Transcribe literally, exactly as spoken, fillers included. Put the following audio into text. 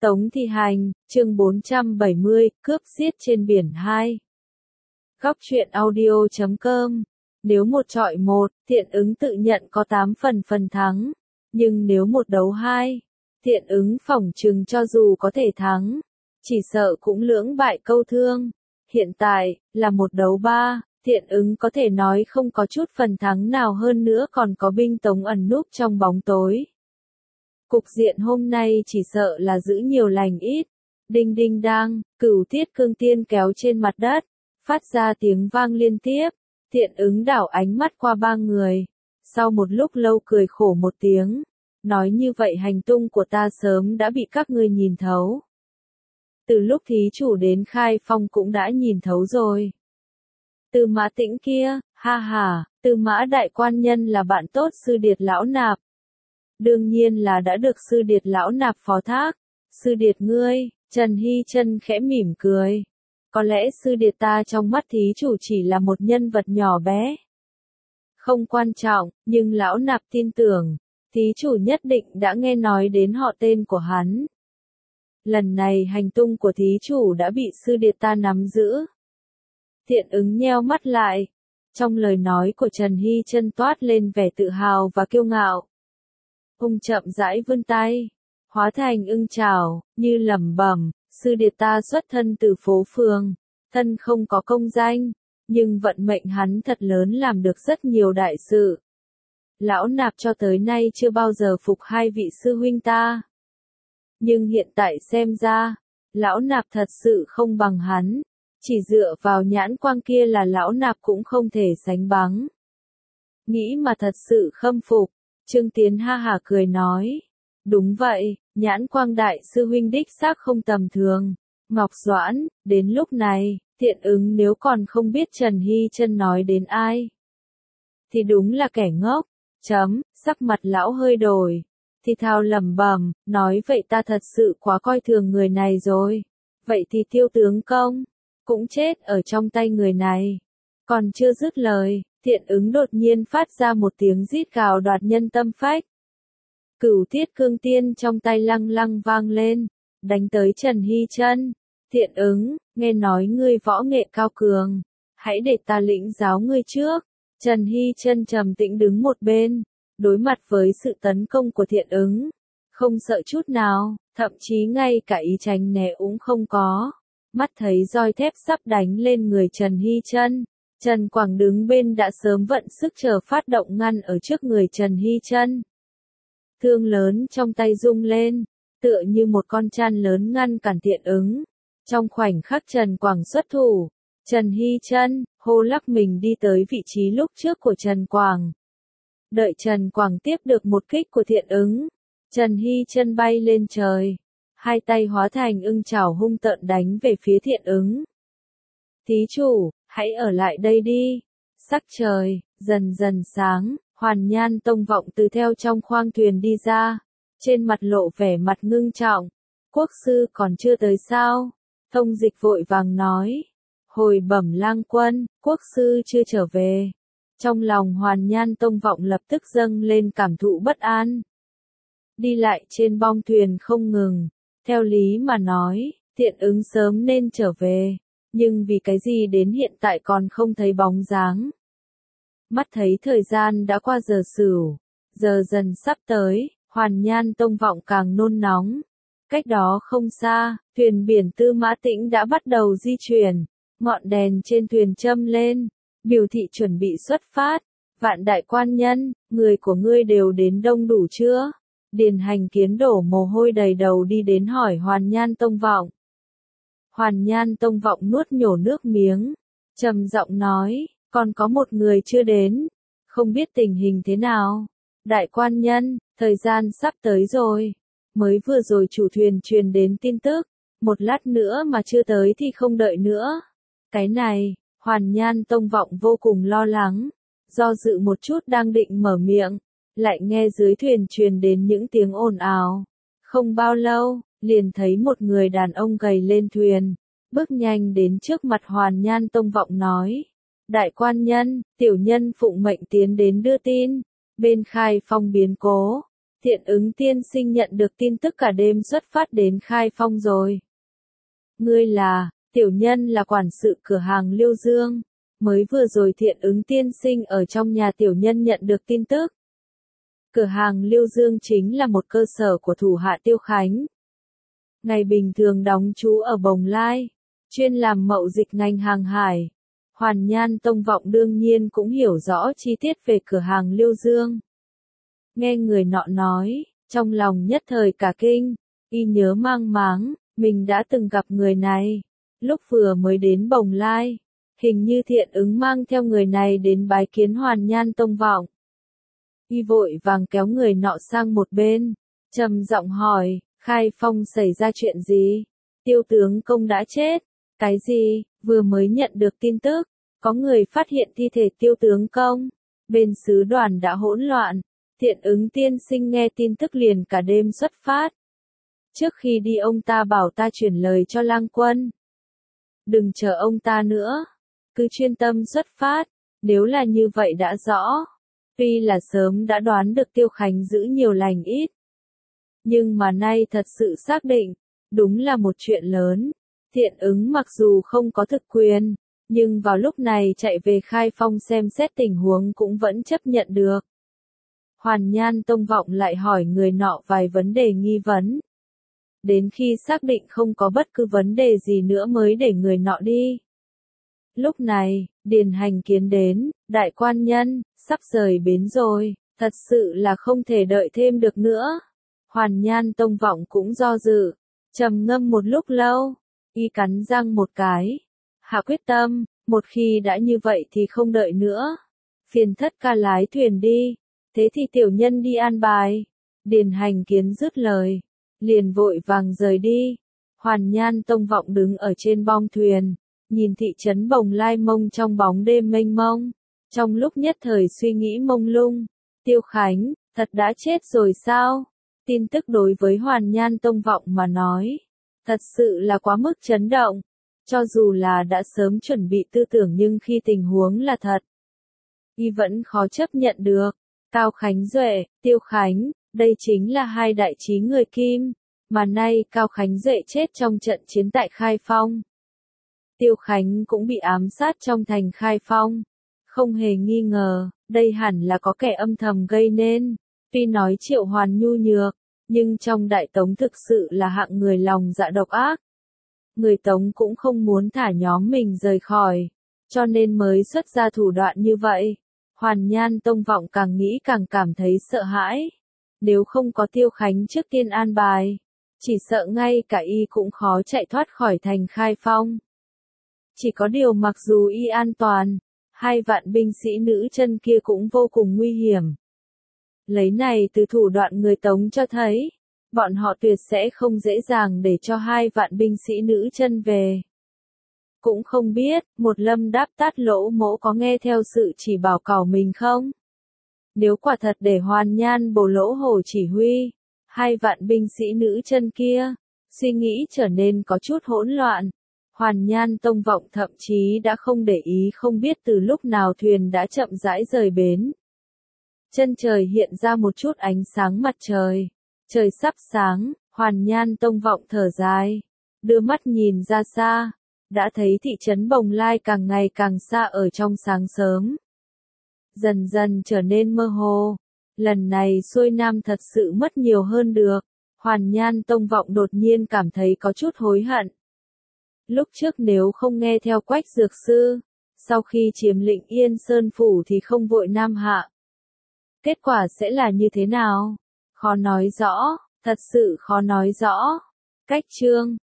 Tống Thi Hành, chương bốn trăm bảy mươi, cướp xiết trên biển hai. Góc truyện audio chấm com. Nếu một chọi một, Thiện Ứng tự nhận có tám phần phần thắng. Nhưng nếu một đấu hai, Thiện Ứng phỏng chừng cho dù có thể thắng, chỉ sợ cũng lưỡng bại câu thương. Hiện tại, là một đấu ba, Thiện Ứng có thể nói không có chút phần thắng nào hơn nữa, còn có binh Tống ẩn núp trong bóng tối. Cục diện hôm nay chỉ sợ là giữ nhiều lành ít. Đinh đinh đang, Cửu Thiết Cương Tiên kéo trên mặt đất, phát ra tiếng vang liên tiếp. Thiện Ứng đảo ánh mắt qua ba người, sau một lúc lâu cười khổ một tiếng, nói như vậy hành tung của ta sớm đã bị các ngươi nhìn thấu. Từ lúc thí chủ đến khai phong cũng đã nhìn thấu rồi. Tư Mã Tĩnh kia, ha ha, Tư Mã đại quan nhân là bạn tốt Sư Điệt lão nạp. Đương nhiên là đã được Sư Điệt lão nạp phó thác. Sư Điệt ngươi, Trần Hy Chân khẽ mỉm cười. Có lẽ Sư Điệt ta trong mắt thí chủ chỉ là một nhân vật nhỏ bé. Không quan trọng, nhưng lão nạp tin tưởng, thí chủ nhất định đã nghe nói đến họ tên của hắn. Lần này hành tung của thí chủ đã bị Sư Điệt ta nắm giữ. Thiện Ứng nheo mắt lại. Trong lời nói của Trần Hy Chân toát lên vẻ tự hào và kiêu ngạo. Ông chậm rãi vươn tay, hóa thành ưng chảo, như lẩm bẩm, Sư Điệt ta xuất thân từ phố phường, thân không có công danh, nhưng vận mệnh hắn thật lớn, làm được rất nhiều đại sự. Lão nạp cho tới nay chưa bao giờ phục hai vị sư huynh ta. Nhưng hiện tại xem ra, lão nạp thật sự không bằng hắn, chỉ dựa vào nhãn quang kia là lão nạp cũng không thể sánh bằng. Nghĩ mà thật sự khâm phục. Trương Tiến ha hả cười nói. Đúng vậy, nhãn quang đại sư huynh đích xác không tầm thường. Ngọc Doãn, đến lúc này, Thiện Ứng nếu còn không biết Trần Hy Chân nói đến ai, thì đúng là kẻ ngốc. Chấm, sắc mặt lão hơi đổi. Thì thào lẩm bẩm, nói vậy ta thật sự quá coi thường người này rồi. Vậy thì Tiêu tướng công cũng chết ở trong tay người này. Còn chưa dứt lời, Thiện Ứng đột nhiên phát ra một tiếng rít gào đoạt nhân tâm phách. Cửu Thiết Cương Tiên trong tay lăng lăng vang lên, đánh tới Trần Hy Chân. Thiện Ứng, nghe nói ngươi võ nghệ cao cường, hãy để ta lĩnh giáo ngươi trước. Trần Hy Chân trầm tĩnh đứng một bên, đối mặt với sự tấn công của Thiện Ứng, không sợ chút nào, thậm chí ngay cả ý tránh né cũng không có. Mắt thấy roi thép sắp đánh lên người Trần Hy Chân, Trần Quảng đứng bên đã sớm vận sức chờ phát động ngăn ở trước người Trần Hy Chân. Thương lớn trong tay rung lên, tựa như một con trăn lớn ngăn cản Thiện Ứng. Trong khoảnh khắc Trần Quảng xuất thủ, Trần Hy Chân hô lắc mình đi tới vị trí lúc trước của Trần Quảng. Đợi Trần Quảng tiếp được một kích của Thiện Ứng, Trần Hy Chân bay lên trời, hai tay hóa thành ưng chảo hung tợn đánh về phía Thiện Ứng. Thí chủ, hãy ở lại đây đi. Sắc trời dần dần sáng, Hoàn Nhan Tông Vọng từ theo trong khoang thuyền đi ra, trên mặt lộ vẻ mặt ngưng trọng. Quốc sư còn chưa tới sao? Thông Dịch vội vàng nói. Hồi bẩm lang quân, quốc sư chưa trở về. Trong lòng Hoàn Nhan Tông Vọng lập tức dâng lên cảm thụ bất an. Đi lại trên bong thuyền không ngừng, theo lý mà nói, Thiện Ứng sớm nên trở về, nhưng vì cái gì đến hiện tại còn không thấy bóng dáng. Mắt thấy thời gian đã qua giờ sửu, giờ dần sắp tới, Hoàn Nhan Tông Vọng càng nôn nóng. Cách đó không xa, thuyền biển Tư Mã Tĩnh đã bắt đầu di chuyển, ngọn đèn trên thuyền châm lên, biểu thị chuẩn bị xuất phát. Vạn đại quan nhân, người của ngươi đều đến đông đủ chưa? Điền Hành Kiến đổ mồ hôi đầy đầu đi đến hỏi Hoàn Nhan Tông Vọng. Hoàn Nhan Tông Vọng nuốt nhổ nước miếng, trầm giọng nói, còn có một người chưa đến, không biết tình hình thế nào. Đại quan nhân, thời gian sắp tới rồi, mới vừa rồi chủ thuyền truyền đến tin tức, một lát nữa mà chưa tới thì không đợi nữa. Cái này, Hoàn Nhan Tông Vọng vô cùng lo lắng, do dự một chút đang định mở miệng, lại nghe dưới thuyền truyền đến những tiếng ồn ào. Không bao lâu, liền thấy một người đàn ông gầy lên thuyền, bước nhanh đến trước mặt Hoàn Nhan Tông Vọng nói. Đại quan nhân, tiểu nhân phụng mệnh tiến đến đưa tin, bên khai phong biến cố, Thiện ứng tiên sinh nhận được tin tức cả đêm xuất phát đến Khai Phong rồi. Ngươi là, tiểu nhân là quản sự cửa hàng Liêu Dương. Mới vừa rồi thiện ứng tiên sinh ở trong nhà tiểu nhân nhận được tin tức. Cửa hàng Liêu Dương chính là một cơ sở của thủ hạ Tiêu Khánh. Ngày bình thường đóng trú ở Bồng Lai, chuyên làm mậu dịch ngành hàng hải. Hoàn Nhan Tông Vọng đương nhiên cũng hiểu rõ chi tiết về cửa hàng Liêu Dương. Nghe người nọ nói, trong lòng nhất thời cả kinh, y nhớ mang máng, mình đã từng gặp người này. Lúc vừa mới đến Bồng Lai, hình như thiện ứng mang theo người này đến bái kiến Hoàn Nhan Tông Vọng. Y vội vàng kéo người nọ sang một bên, trầm giọng hỏi, Khai Phong xảy ra chuyện gì? Tiêu tướng công đã chết. Cái gì? Vừa mới nhận được tin tức, có người phát hiện thi thể tiêu tướng công. Bên sứ đoàn đã hỗn loạn. Thiện ứng tiên sinh nghe tin tức liền cả đêm xuất phát. Trước khi đi ông ta bảo ta chuyển lời cho lang quân. Đừng chờ ông ta nữa. Cứ chuyên tâm xuất phát. Nếu là như vậy đã rõ. Tuy là sớm đã đoán được Tiêu Khánh giữ nhiều lành ít. Nhưng mà nay thật sự xác định. Đúng là một chuyện lớn. Thiện ứng mặc dù không có thực quyền. Nhưng vào lúc này chạy về Khai Phong xem xét tình huống cũng vẫn chấp nhận được. Hoàn Nhan Tông Vọng lại hỏi người nọ vài vấn đề nghi vấn. Đến khi xác định không có bất cứ vấn đề gì nữa mới để người nọ đi. Lúc này, Điền Hành Kiến đến, đại quan nhân, sắp rời bến rồi, thật sự là không thể đợi thêm được nữa. Hoàn Nhan Tông Vọng cũng do dự, trầm ngâm một lúc lâu, y cắn răng một cái. Hạ quyết tâm, một khi đã như vậy thì không đợi nữa. Phiền thất ca lái thuyền đi. Thế thì tiểu nhân đi an bài. Điền Hành Kiến dứt lời, liền vội vàng rời đi. Hoàn Nhan Tông Vọng đứng ở trên bong thuyền, nhìn thị trấn Bồng Lai mông trong bóng đêm mênh mông. Trong lúc nhất thời suy nghĩ mông lung, Tiêu Khánh, thật đã chết rồi sao? Tin tức đối với Hoàn Nhan Tông Vọng mà nói, thật sự là quá mức chấn động. Cho dù là đã sớm chuẩn bị tư tưởng nhưng khi tình huống là thật, y vẫn khó chấp nhận được. Cao Khánh Duệ, Tiêu Khánh, đây chính là hai đại trí người Kim, mà nay Cao Khánh Duệ chết trong trận chiến tại Khai Phong. Tiêu Khánh cũng bị ám sát trong thành Khai Phong. Không hề nghi ngờ, đây hẳn là có kẻ âm thầm gây nên. Tuy nói Triệu Hoàn nhu nhược, nhưng trong Đại Tống thực sự là hạng người lòng dạ độc ác. Người Tống cũng không muốn thả nhóm mình rời khỏi, cho nên mới xuất ra thủ đoạn như vậy. Hoàn Nhan Tông Vọng càng nghĩ càng cảm thấy sợ hãi. Nếu không có Tiêu Khánh trước tiên an bài, chỉ sợ ngay cả y cũng khó chạy thoát khỏi thành Khai Phong. Chỉ có điều mặc dù y an toàn, hai vạn binh sĩ nữ chân kia cũng vô cùng nguy hiểm. Lấy này từ thủ đoạn người Tống cho thấy, bọn họ tuyệt sẽ không dễ dàng để cho hai vạn binh sĩ nữ chân về. Cũng không biết, một Lâm Đáp Tát Lỗ Mỗ có nghe theo sự chỉ bảo cẩu mình không? Nếu quả thật để Hoàn Nhan Bồ Lỗ Hổ chỉ huy, hai vạn binh sĩ nữ chân kia, suy nghĩ trở nên có chút hỗn loạn. Hoàn Nhan Tông Vọng thậm chí đã không để ý không biết từ lúc nào thuyền đã chậm rãi rời bến. Chân trời hiện ra một chút ánh sáng mặt trời. Trời sắp sáng, Hoàn Nhan Tông Vọng thở dài, đưa mắt nhìn ra xa, đã thấy thị trấn Bồng Lai càng ngày càng xa ở trong sáng sớm. Dần dần trở nên mơ hồ, lần này xuôi nam thật sự mất nhiều hơn được. Hoàn Nhan Tông Vọng đột nhiên cảm thấy có chút hối hận. Lúc trước nếu không nghe theo Quách Dược Sư, sau khi chiếm lĩnh Yên Sơn Phủ thì không vội nam hạ. Kết quả sẽ là như thế nào? Khó nói rõ, thật sự khó nói rõ. Cách chương